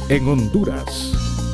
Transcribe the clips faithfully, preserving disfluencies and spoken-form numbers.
en Honduras.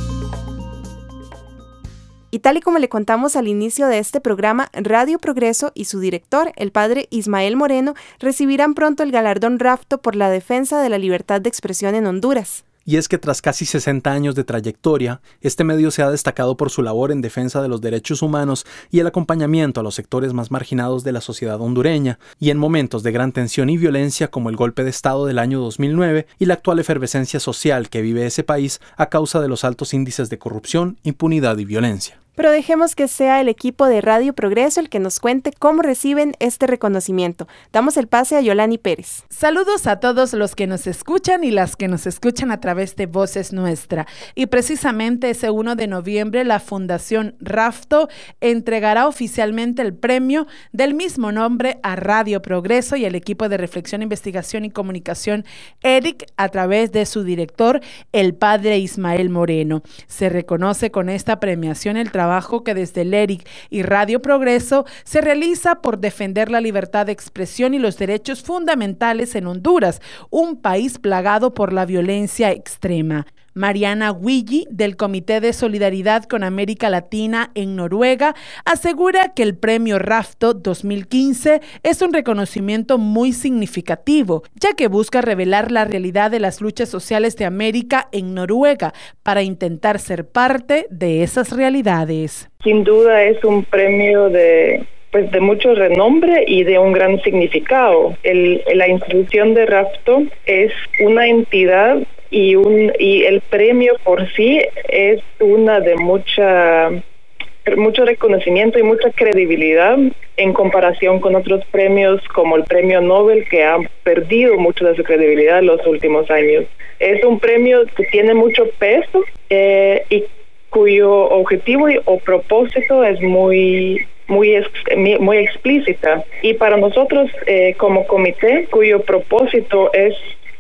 Y tal y como le contamos al inicio de este programa, Radio Progreso y su director, el padre Ismael Moreno, recibirán pronto el galardón Rafto por la defensa de la libertad de expresión en Honduras. Y es que tras casi sesenta años de trayectoria, este medio se ha destacado por su labor en defensa de los derechos humanos y el acompañamiento a los sectores más marginados de la sociedad hondureña, y en momentos de gran tensión y violencia como el golpe de Estado del año dos mil nueve y la actual efervescencia social que vive ese país a causa de los altos índices de corrupción, impunidad y violencia. Pero dejemos que sea el equipo de Radio Progreso el que nos cuente cómo reciben este reconocimiento. Damos el pase a Yolani Pérez. Saludos a todos los que nos escuchan y las que nos escuchan a través de Voces Nuestra. Y precisamente ese primero de noviembre la Fundación Rafto entregará oficialmente el premio del mismo nombre a Radio Progreso y al equipo de Reflexión, Investigación y Comunicación ERIC a través de su director, el padre Ismael Moreno. Se reconoce con esta premiación el trabajo trabajo que desde el ERIC y Radio Progreso se realiza por defender la libertad de expresión y los derechos fundamentales en Honduras, un país plagado por la violencia extrema. Mariana Huilli, del Comité de Solidaridad con América Latina en Noruega, asegura que el premio Rafto dos mil quince es un reconocimiento muy significativo, ya que busca revelar la realidad de las luchas sociales de América en Noruega para intentar ser parte de esas realidades. Sin duda es un premio de... pues de mucho renombre y de un gran significado. El, la institución de Rafto es una entidad y un y el premio por sí es una de mucha mucho reconocimiento y mucha credibilidad en comparación con otros premios como el premio Nobel, que han perdido mucho de su credibilidad en los últimos años. Es un premio que tiene mucho peso eh, y cuyo objetivo o propósito es muy muy muy explícita, y para nosotros eh, como comité, cuyo propósito es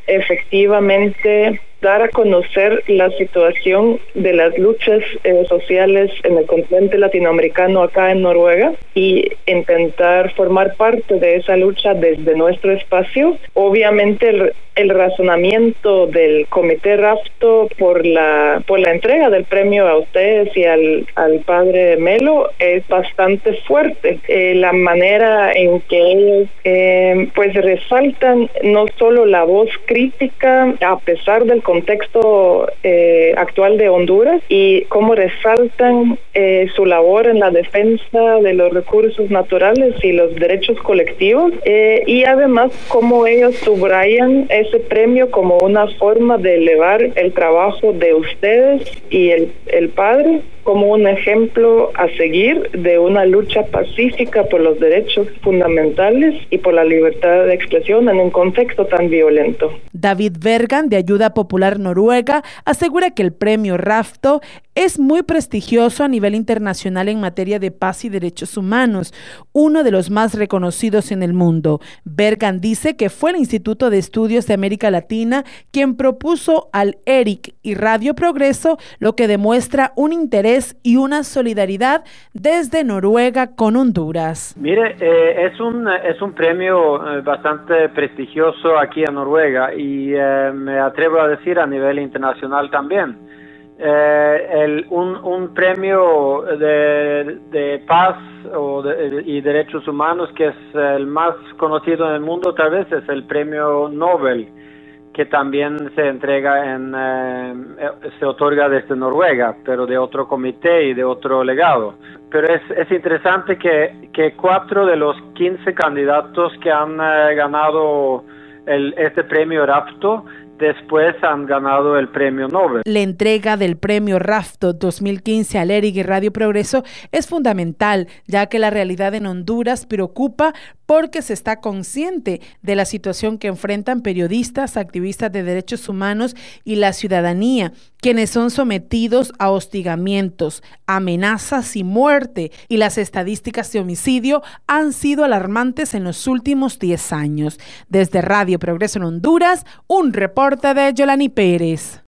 efectivamente dar a conocer la situación de las luchas eh, sociales en el continente latinoamericano acá en Noruega y intentar formar parte de esa lucha desde nuestro espacio. Obviamente el, el razonamiento del Comité Rafto por la por la entrega del premio a ustedes y al, al padre Melo es bastante fuerte. Eh, la manera en que ellos eh, pues resaltan no solo la voz crítica a pesar del contexto eh, actual de Honduras, y cómo resaltan eh, su labor en la defensa de los recursos naturales y los derechos colectivos, eh, y además cómo ellos subrayan ese premio como una forma de elevar el trabajo de ustedes y el, el padre como un ejemplo a seguir de una lucha pacífica por los derechos fundamentales y por la libertad de expresión en un contexto tan violento. David Bergan, de Ayuda Popular Noruega, asegura que el premio Rafto es muy prestigioso a nivel internacional en materia de paz y derechos humanos, uno de los más reconocidos en el mundo. Bergan dice que fue el Instituto de Estudios de América Latina quien propuso al ERIC y Radio Progreso, lo que demuestra un interés y una solidaridad desde Noruega con Honduras. Mire, eh, es un es un premio eh, bastante prestigioso aquí en Noruega y eh, me atrevo a decir a nivel internacional también. Eh, el, un, un premio de, de paz o de, y derechos humanos que es el más conocido en el mundo tal vez es el premio Nobel, que también se entrega en eh, se otorga desde Noruega, pero de otro comité y de otro legado. Pero es, es interesante que, que cuatro de los quince candidatos que han eh, ganado el, este premio Rafto después han ganado el premio Nobel. La entrega del premio Rafto dos mil quince al ERIC y Radio Progreso es fundamental, ya que la realidad en Honduras preocupa porque se está consciente de la situación que enfrentan periodistas, activistas de derechos humanos y la ciudadanía, quienes son sometidos a hostigamientos, amenazas y muerte, y las estadísticas de homicidio han sido alarmantes en los últimos diez años. Desde Radio Progreso en Honduras, un reporte de Yolani Pérez.